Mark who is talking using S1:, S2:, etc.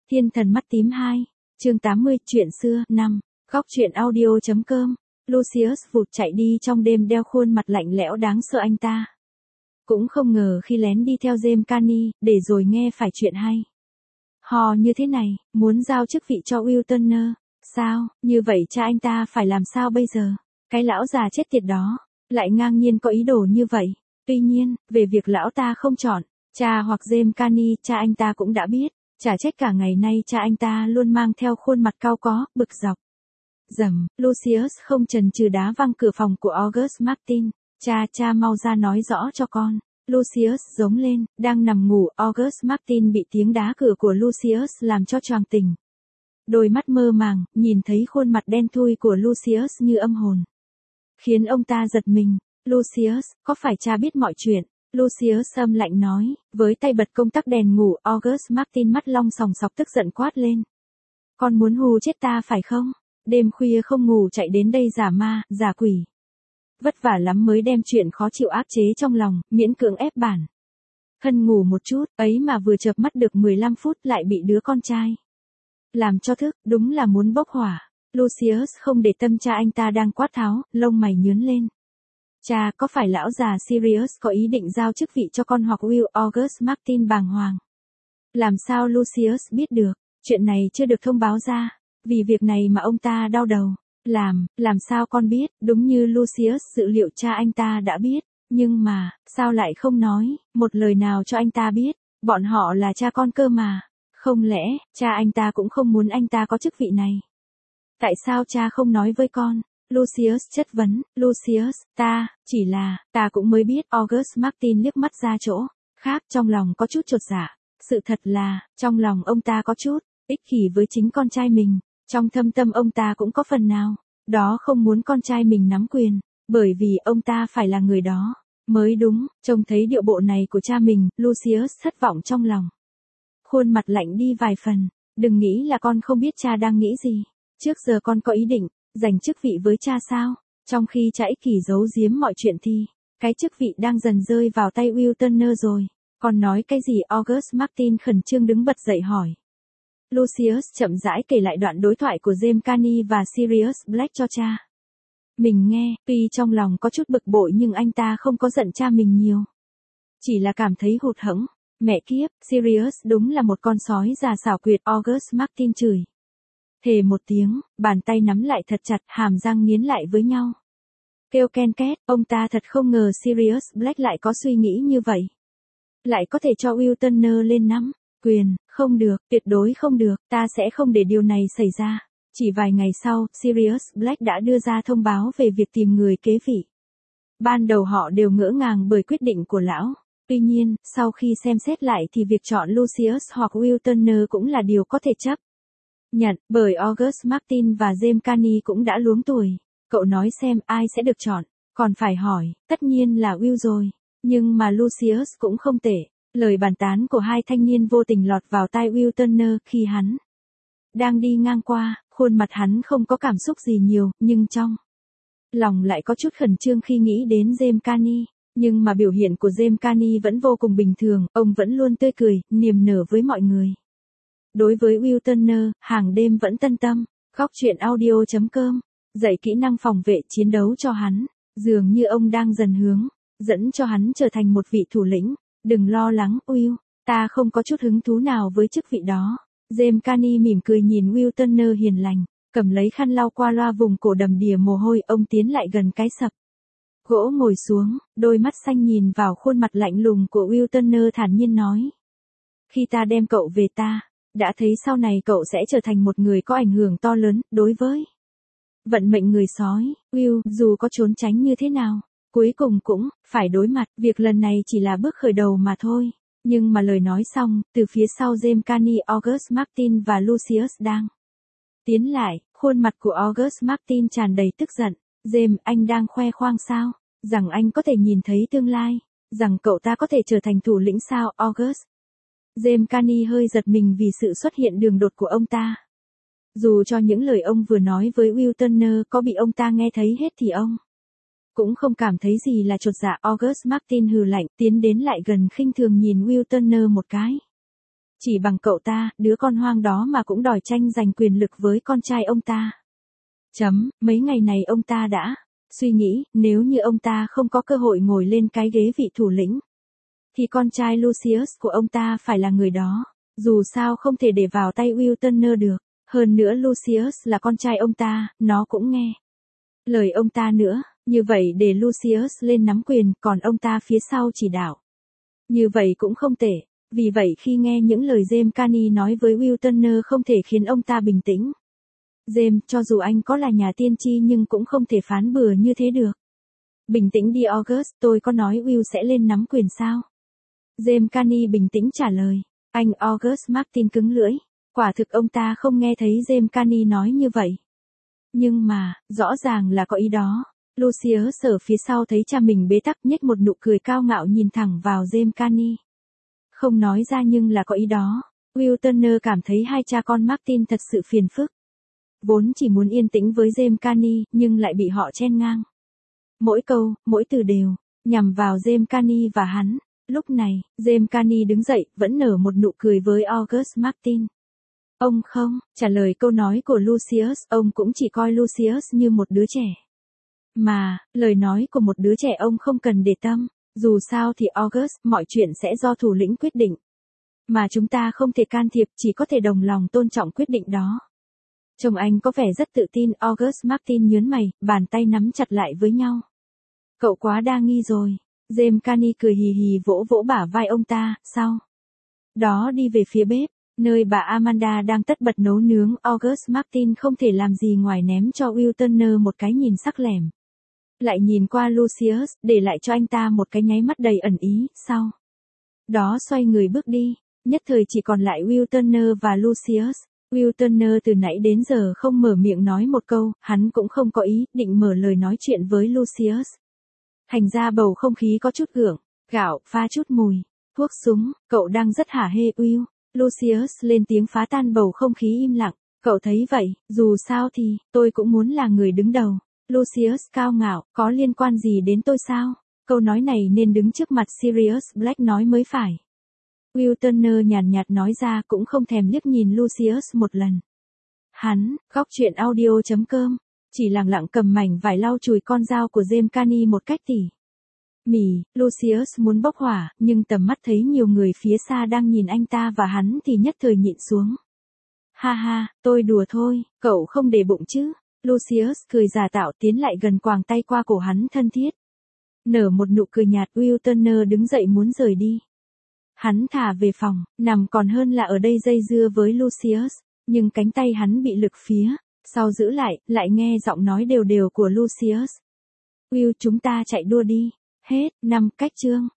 S1: Thiên thần mắt tím 2, chương 80, chuyện xưa, 5, góc truyện audio.com, Lucius vụt chạy đi trong đêm đeo khuôn mặt lạnh lẽo đáng sợ anh ta. Cũng không ngờ khi lén đi theo James Cany, để rồi nghe phải chuyện hay. Hò như thế này, muốn giao chức vị cho Will Turner, sao, như vậy cha anh ta phải làm sao bây giờ? Cái lão già chết tiệt đó, lại ngang nhiên có ý đồ như vậy. Tuy nhiên, về việc lão ta không chọn cha hoặc James Cany, cha anh ta cũng đã biết. Chả trách cả ngày nay cha anh ta luôn mang theo khuôn mặt cau có, bực dọc. Dầm, Lucius không chần chừ đá văng cửa phòng của August Martin. Cha mau ra nói rõ cho con. Lucius giống lên, đang nằm ngủ, August Martin bị tiếng đá cửa của Lucius làm cho choàng tỉnh. Đôi mắt mơ màng, nhìn thấy khuôn mặt đen thui của Lucius như âm hồn. Khiến ông ta giật mình. Lucius, có phải cha biết mọi chuyện? Lucius âm lạnh nói, với tay bật công tắc đèn ngủ. August Martin mắt long sòng sọc tức giận quát lên. Con muốn hù chết ta phải không? Đêm khuya không ngủ chạy đến đây giả ma, giả quỷ. Vất vả lắm mới đem chuyện khó chịu áp chế trong lòng, miễn cưỡng ép bản thân ngủ một chút, ấy mà vừa chợp mắt được 15 phút lại bị đứa con trai làm cho thức, đúng là muốn bốc hỏa. Lucius không để tâm cha anh ta đang quát tháo, lông mày nhướng lên. Cha, có phải lão già Sirius có ý định giao chức vị cho con hoặc Will? August Martin bàng hoàng. Làm sao Lucius biết được? Chuyện này chưa được thông báo ra. Vì việc này mà ông ta đau đầu. Làm sao con biết? Đúng như Lucius dự liệu cha anh ta đã biết. Nhưng mà, sao lại không nói một lời nào cho anh ta biết? Bọn họ là cha con cơ mà. Không lẽ, cha anh ta cũng không muốn anh ta có chức vị này? Tại sao cha không nói với con? Lucius chất vấn. Lucius, ta cũng mới biết. August Martin liếc mắt ra chỗ khác, trong lòng có chút chột dạ. Sự thật là, trong lòng ông ta có chút ích kỷ với chính con trai mình. Trong thâm tâm ông ta cũng có phần nào đó không muốn con trai mình nắm quyền, bởi vì ông ta phải là người đó mới đúng. Trông thấy điệu bộ này của cha mình, Lucius thất vọng trong lòng. Khuôn mặt lạnh đi vài phần. Đừng nghĩ là con không biết cha đang nghĩ gì. Trước giờ con có ý định giành chức vị với cha sao? Trong khi cha ích kỷ giấu giếm mọi chuyện thì cái chức vị đang dần rơi vào tay Will Turner rồi. Con nói cái gì? August Martin khẩn trương đứng bật dậy hỏi. Lucius chậm rãi kể lại đoạn đối thoại của James Cany và Sirius Black cho cha mình nghe. Tuy trong lòng có chút bực bội nhưng anh ta không có giận cha mình nhiều. Chỉ là cảm thấy hụt hẫng. Mẹ kiếp, Sirius đúng là một con sói già xảo quyệt. August Martin chửi thề một tiếng, bàn tay nắm lại thật chặt, hàm răng nghiến lại với nhau. Kêu ken két, ông ta thật không ngờ Sirius Black lại có suy nghĩ như vậy. Lại có thể cho Will Turner lên nắm quyền. Không được, tuyệt đối không được, ta sẽ không để điều này xảy ra. Chỉ vài ngày sau, Sirius Black đã đưa ra thông báo về việc tìm người kế vị. Ban đầu họ đều ngỡ ngàng bởi quyết định của lão. Tuy nhiên, sau khi xem xét lại thì việc chọn Lucius hoặc Will Turner cũng là điều có thể chấp nhận, bởi August Martin và James Cany cũng đã luống tuổi. Cậu nói xem ai sẽ được chọn, còn phải hỏi, tất nhiên là Will rồi. Nhưng mà Lucius cũng không tệ. Lời bàn tán của hai thanh niên vô tình lọt vào tai Will Turner khi hắn đang đi ngang qua. Khuôn mặt hắn không có cảm xúc gì nhiều, nhưng trong lòng lại có chút khẩn trương khi nghĩ đến James Cany. Nhưng mà biểu hiện của James Cany vẫn vô cùng bình thường, ông vẫn luôn tươi cười, niềm nở với mọi người. Đối với Will Turner, hàng đêm vẫn tân tâm. Góc truyện audio.com, dạy kỹ năng phòng vệ chiến đấu cho hắn. Dường như ông đang dần hướng dẫn cho hắn trở thành một vị thủ lĩnh. Đừng lo lắng, Will, ta không có chút hứng thú nào với chức vị đó. James Cany mỉm cười nhìn Will Turner hiền lành, cầm lấy khăn lau qua loa vùng cổ đầm đìa mồ hôi. Ông tiến lại gần cái sập gỗ ngồi xuống, đôi mắt xanh nhìn vào khuôn mặt lạnh lùng của Will Turner thản nhiên nói. Khi ta đem cậu về ta đã thấy sau này cậu sẽ trở thành một người có ảnh hưởng to lớn đối với vận mệnh người sói. Will, dù có trốn tránh như thế nào, cuối cùng cũng phải đối mặt. Việc lần này chỉ là bước khởi đầu mà thôi. Nhưng mà lời nói xong, từ phía sau James Cany, August Martin và Lucius đang tiến lại. Khuôn mặt của August Martin tràn đầy tức giận. James, anh đang khoe khoang sao? Rằng anh có thể nhìn thấy tương lai? Rằng cậu ta có thể trở thành thủ lĩnh sao, August? James Cany hơi giật mình vì sự xuất hiện đường đột của ông ta. Dù cho những lời ông vừa nói với Will Turner có bị ông ta nghe thấy hết thì ông cũng không cảm thấy gì là chột dạ. August Martin hừ lạnh, tiến đến lại gần khinh thường nhìn Will Turner một cái. Chỉ bằng cậu ta, đứa con hoang đó mà cũng đòi tranh giành quyền lực với con trai ông ta. Mấy ngày này ông ta đã suy nghĩ, nếu như ông ta không có cơ hội ngồi lên cái ghế vị thủ lĩnh, thì con trai Lucius của ông ta phải là người đó. Dù sao không thể để vào tay Will Turner được. Hơn nữa Lucius là con trai ông ta, nó cũng nghe lời ông ta nữa. Như vậy để Lucius lên nắm quyền, còn ông ta phía sau chỉ đạo. Như vậy cũng không tệ. Vì vậy khi nghe những lời James Carney nói với Will Turner không thể khiến ông ta bình tĩnh. James, cho dù anh có là nhà tiên tri nhưng cũng không thể phán bừa như thế được. Bình tĩnh đi August, tôi có nói Will sẽ lên nắm quyền sao? James Carney bình tĩnh trả lời. Anh August Martin cứng lưỡi. Quả thực ông ta không nghe thấy James Carney nói như vậy. Nhưng mà, rõ ràng là có ý đó. Lucius ở phía sau thấy cha mình bế tắc nhếch một nụ cười cao ngạo nhìn thẳng vào James Carney. Không nói ra nhưng là có ý đó. Will Turner cảm thấy hai cha con Martin thật sự phiền phức. Vốn chỉ muốn yên tĩnh với James Carney, nhưng lại bị họ chen ngang. Mỗi câu, mỗi từ đều, nhằm vào James Carney và hắn. Lúc này, James Carney đứng dậy, vẫn nở một nụ cười với August Martin. Ông không, trả lời câu nói của Lucius, ông cũng chỉ coi Lucius như một đứa trẻ. Mà, lời nói của một đứa trẻ ông không cần để tâm. Dù sao thì August, mọi chuyện sẽ do thủ lĩnh quyết định. Mà chúng ta không thể can thiệp, chỉ có thể đồng lòng tôn trọng quyết định đó. Chồng anh có vẻ rất tự tin, August Martin nhớn mày, bàn tay nắm chặt lại với nhau. Cậu quá đa nghi rồi. James Carney cười hì hì vỗ vỗ bả vai ông ta, sau đó đi về phía bếp, nơi bà Amanda đang tất bật nấu nướng. August Martin không thể làm gì ngoài ném cho Will Turner một cái nhìn sắc lẻm. Lại nhìn qua Lucius, để lại cho anh ta một cái nháy mắt đầy ẩn ý, sau đó xoay người bước đi. Nhất thời chỉ còn lại Will Turner và Lucius. Will Turner từ nãy đến giờ không mở miệng nói một câu, hắn cũng không có ý định mở lời nói chuyện với Lucius. Thành ra bầu không khí có chút gượng, gạo, pha chút mùi, thuốc súng, cậu đang rất hả hê Will. Lucius lên tiếng phá tan bầu không khí im lặng, cậu thấy vậy, dù sao thì, tôi cũng muốn là người đứng đầu. Lucius cao ngạo, có liên quan gì đến tôi sao? Câu nói này nên đứng trước mặt Sirius Black nói mới phải. Will Turner nhàn nhạt nói ra cũng không thèm liếc nhìn Lucius một lần. Hắn, góc chuyện audio.com, chỉ lặng lặng cầm mảnh vải lau chùi con dao của James Carney một cách tỉ mỉ. Lucius muốn bốc hỏa, nhưng tầm mắt thấy nhiều người phía xa đang nhìn anh ta và hắn thì nhất thời nhịn xuống. Ha ha, tôi đùa thôi, cậu không để bụng chứ. Lucius cười giả tạo tiến lại gần quàng tay qua cổ hắn thân thiết. Nở một nụ cười nhạt. Will Turner đứng dậy muốn rời đi. Hắn thả về phòng, nằm còn hơn là ở đây dây dưa với Lucius, nhưng cánh tay hắn bị lực phía sau giữ lại nghe giọng nói đều đều của Lucius. Will, chúng ta chạy đua đi. Hết, 5 cách chương.